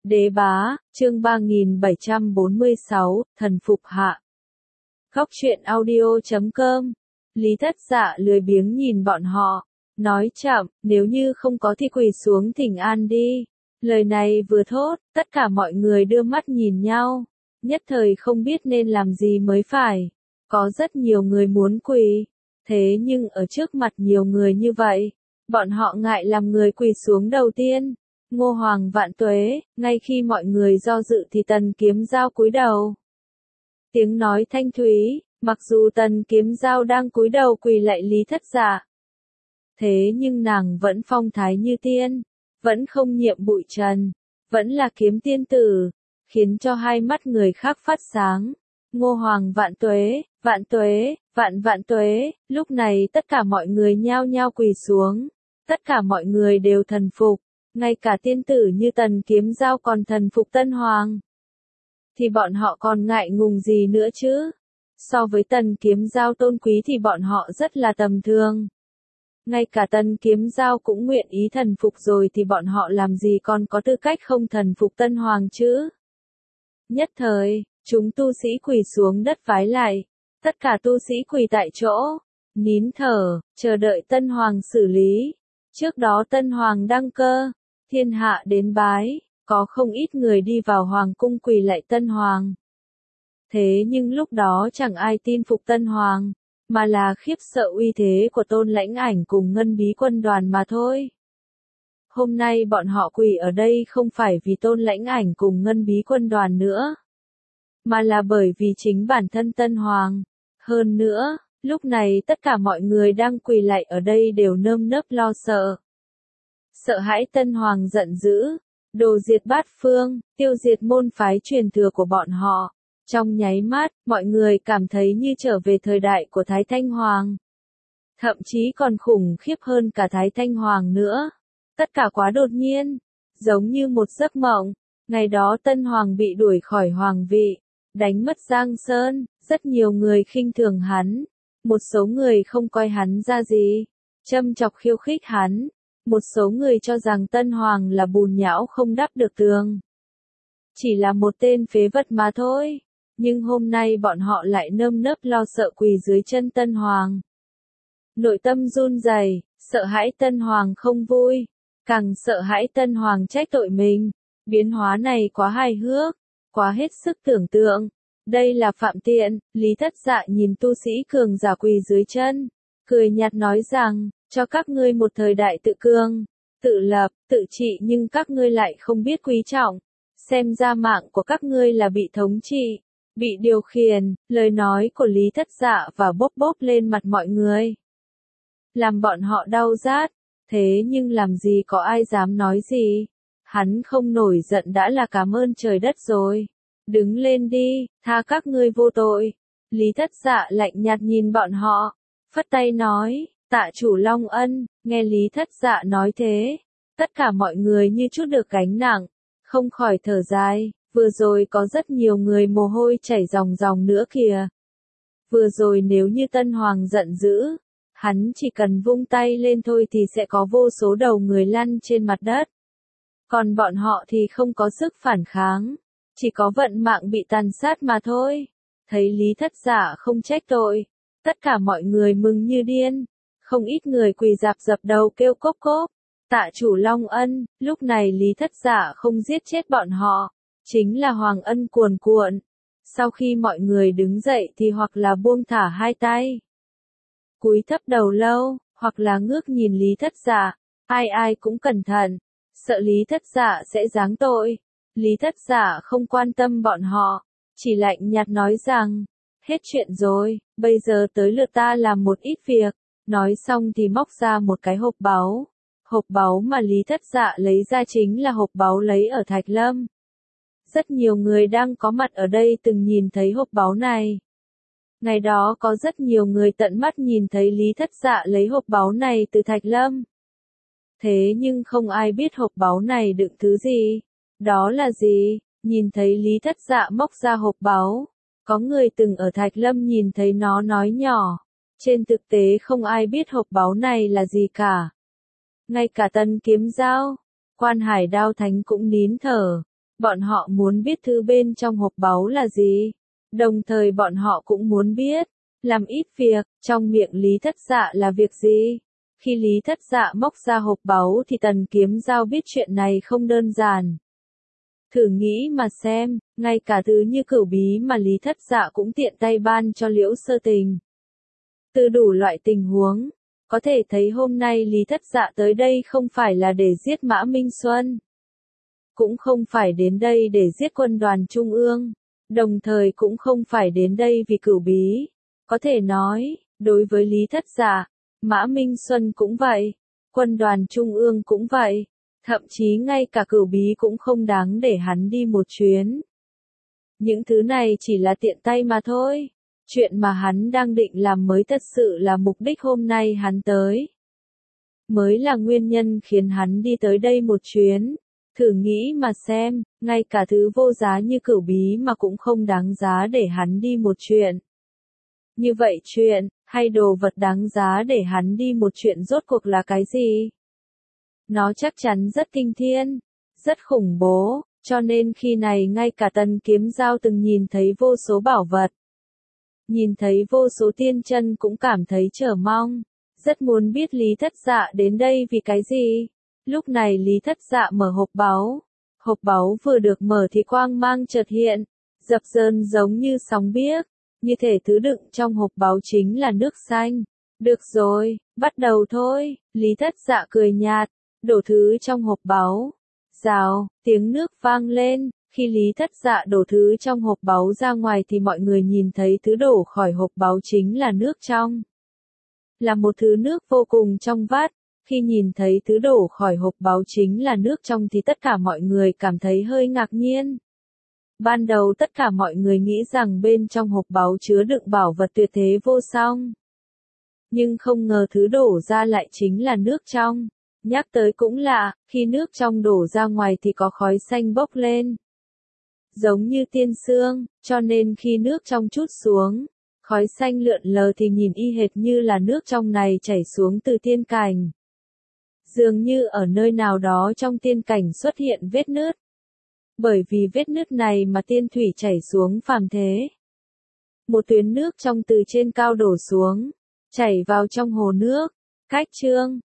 Đế bá, chương 3746, thần phục hạ. Góc truyện audio.com. Lý Thất Dạ lười biếng nhìn bọn họ, nói chậm, nếu như không có thì quỳ xuống thỉnh an đi. Lời này vừa thốt, tất cả mọi người đưa mắt nhìn nhau, nhất thời không biết nên làm gì mới phải. Có rất nhiều người muốn quỳ, thế nhưng ở trước mặt nhiều người như vậy, bọn họ ngại làm người quỳ xuống đầu tiên. Ngô Hoàng vạn tuế, ngay khi mọi người do dự thì Tần Kiếm Dao cúi đầu. Tiếng nói thanh thúy, mặc dù Tần Kiếm Dao đang cúi đầu quỳ lạy Lý Thất Dạ. Thế nhưng nàng vẫn phong thái như tiên, vẫn không nhiễm bụi trần, vẫn là kiếm tiên tử, khiến cho hai mắt người khác phát sáng. Ngô Hoàng vạn tuế, vạn tuế, lúc này tất cả mọi người nhao nhao quỳ xuống, tất cả mọi người đều thần phục. Ngay cả tiên tử như Tần Kiếm Dao còn thần phục Tân Hoàng. Thì bọn họ còn ngại ngùng gì nữa chứ? So với Tần Kiếm Dao tôn quý thì bọn họ rất là tầm thường. Ngay cả Tần Kiếm Dao cũng nguyện ý thần phục rồi thì bọn họ làm gì còn có tư cách không thần phục Tân Hoàng chứ? Nhất thời, chúng tu sĩ quỳ xuống đất vái lại. Tất cả tu sĩ quỳ tại chỗ, nín thở, chờ đợi Tân Hoàng xử lý. Trước đó Tân Hoàng đăng cơ, thiên hạ đến bái, có không ít người đi vào hoàng cung quỳ lạy Tân Hoàng. Thế nhưng lúc đó chẳng ai tin phục Tân Hoàng, mà là khiếp sợ uy thế của Tôn Lãnh Ảnh cùng Ngân Bí Quân đoàn mà thôi. Hôm nay bọn họ quỳ ở đây không phải vì Tôn Lãnh Ảnh cùng Ngân Bí Quân đoàn nữa, mà là bởi vì chính bản thân Tân Hoàng. Hơn nữa, lúc này tất cả mọi người đang quỳ lạy ở đây đều nơm nớp lo sợ. Sợ hãi Tân Hoàng giận dữ, đồ diệt bát phương, tiêu diệt môn phái truyền thừa của bọn họ. Trong nháy mắt, mọi người cảm thấy như trở về thời đại của Thái Thanh Hoàng. Thậm chí còn khủng khiếp hơn cả Thái Thanh Hoàng nữa. Tất cả quá đột nhiên, giống như một giấc mộng. Ngày đó Tân Hoàng bị đuổi khỏi hoàng vị, đánh mất Giang Sơn, rất nhiều người khinh thường hắn. Một số người không coi hắn ra gì, châm chọc khiêu khích hắn. Một số người cho rằng Tân Hoàng là bùn nhão không đắp được tường. Chỉ là một tên phế vật mà thôi. Nhưng hôm nay bọn họ lại nơm nớp lo sợ quỳ dưới chân Tân Hoàng. Nội tâm run rẩy, sợ hãi Tân Hoàng không vui, càng sợ hãi Tân Hoàng trách tội mình. Biến hóa này quá hài hước, quá hết sức tưởng tượng. Đây là phạm tiện. Lý Thất Dạ nhìn tu sĩ cường giả quỳ dưới chân, cười nhạt nói rằng, cho các ngươi một thời đại tự cường, tự lập, tự trị nhưng các ngươi lại không biết quý trọng. Xem ra mạng của các ngươi là bị thống trị, bị điều khiển. Lời nói của Lý Thất Dạ và bốp bốp lên mặt mọi người, làm bọn họ đau rát. Thế nhưng làm gì có ai dám nói gì. Hắn không nổi giận đã là cảm ơn trời đất rồi. Đứng lên đi, tha các ngươi vô tội. Lý Thất Dạ lạnh nhạt nhìn bọn họ, phất tay nói, tạ chủ Long Ân. Nghe Lý Thất Dạ nói thế, tất cả mọi người như chút được gánh nặng, không khỏi thở dài. Vừa rồi có rất nhiều người mồ hôi chảy ròng ròng nữa kìa. Vừa rồi nếu như Tân Hoàng giận dữ, hắn chỉ cần vung tay lên thôi thì sẽ có vô số đầu người lăn trên mặt đất. Còn bọn họ thì không có sức phản kháng, chỉ có vận mạng bị tàn sát mà thôi. Thấy Lý Thất Dạ không trách tội, tất cả mọi người mừng như điên. Không ít người quỳ rạp dập đầu kêu cốp cốp. Tạ chủ Long Ân. Lúc này Lý Thất Dạ không giết chết bọn họ, chính là hoàng ân cuồn cuộn. Sau khi mọi người đứng dậy thì hoặc là buông thả hai tay, cúi thấp đầu lâu, hoặc là ngước nhìn Lý Thất Dạ. Ai ai cũng cẩn thận, sợ Lý Thất Dạ sẽ giáng tội. Lý Thất Dạ không quan tâm bọn họ, chỉ lạnh nhạt nói rằng, hết chuyện rồi, bây giờ tới lượt ta làm một ít việc. Nói xong thì móc ra một cái hộp báu. Hộp báu mà Lý Thất Dạ lấy ra chính là hộp báu lấy ở Thạch Lâm. Rất nhiều người đang có mặt ở đây từng nhìn thấy hộp báu này. Ngày đó có rất nhiều người tận mắt nhìn thấy Lý Thất Dạ lấy hộp báu này từ Thạch Lâm. Thế nhưng không ai biết hộp báu này đựng thứ gì. Đó là gì? Nhìn thấy Lý Thất Dạ móc ra hộp báu, có người từng ở Thạch Lâm nhìn thấy nó nói nhỏ. Trên thực tế không ai biết hộp báu này là gì cả. Ngay cả Tần Kiếm Dao, Quan Hải Đao Thánh cũng nín thở. Bọn họ muốn biết thứ bên trong hộp báu là gì. Đồng thời bọn họ cũng muốn biết, làm ít việc, trong miệng Lý Thất Dạ là việc gì. Khi Lý Thất Dạ móc ra hộp báu thì Tần Kiếm Giao biết chuyện này không đơn giản. Thử nghĩ mà xem, ngay cả thứ như cửu bí mà Lý Thất Dạ cũng tiện tay ban cho Liễu Sơ Tình. Từ đủ loại tình huống, có thể thấy hôm nay Lý Thất Dạ tới đây không phải là để giết Mã Minh Xuân. Cũng không phải đến đây để giết quân đoàn Trung ương. Đồng thời cũng không phải đến đây vì cửu bí. Có thể nói, đối với Lý Thất Dạ, Mã Minh Xuân cũng vậy. Quân đoàn Trung ương cũng vậy. Thậm chí ngay cả cửu bí cũng không đáng để hắn đi một chuyến. Những thứ này chỉ là tiện tay mà thôi. Chuyện mà hắn đang định làm mới thật sự là mục đích hôm nay hắn tới. Mới là nguyên nhân khiến hắn đi tới đây một chuyến. Thử nghĩ mà xem, ngay cả thứ vô giá như cửu bí mà cũng không đáng giá để hắn đi một chuyện. Như vậy chuyện, hay đồ vật đáng giá để hắn đi một chuyện rốt cuộc là cái gì? Nó chắc chắn rất kinh thiên, rất khủng bố, cho nên khi này ngay cả Tần Kiếm Giao từng nhìn thấy vô số bảo vật. Nhìn thấy vô số tiên chân cũng cảm thấy chờ mong, rất muốn biết Lý Thất Dạ đến đây vì cái gì. Lúc này Lý Thất Dạ mở hộp báu. Hộp báu vừa được mở thì quang mang chợt hiện, dập dờn giống như sóng biếc, như thể thứ đựng trong hộp báu chính là nước xanh. Được rồi, bắt đầu thôi, Lý Thất Dạ cười nhạt, đổ thứ trong hộp báu. Rào, tiếng nước vang lên, khi Lý Thất Dạ đổ thứ trong hộp báu ra ngoài thì mọi người nhìn thấy thứ đổ khỏi hộp báu chính là nước trong. Là một thứ nước vô cùng trong vắt. Khi nhìn thấy thứ đổ khỏi hộp báu chính là nước trong thì tất cả mọi người cảm thấy hơi ngạc nhiên. Ban đầu tất cả mọi người nghĩ rằng bên trong hộp báu chứa đựng bảo vật tuyệt thế vô song. Nhưng không ngờ thứ đổ ra lại chính là nước trong. Nhắc tới cũng lạ, khi nước trong đổ ra ngoài thì có khói xanh bốc lên. Giống như tiên sương, cho nên khi nước trong trút xuống, khói xanh lượn lờ thì nhìn y hệt như là nước trong này chảy xuống từ tiên cảnh. Dường như ở nơi nào đó trong tiên cảnh xuất hiện vết nứt. Bởi vì vết nứt này mà tiên thủy chảy xuống phàm thế. Một tuyến nước trong từ trên cao đổ xuống, chảy vào trong hồ nước. Cách chương,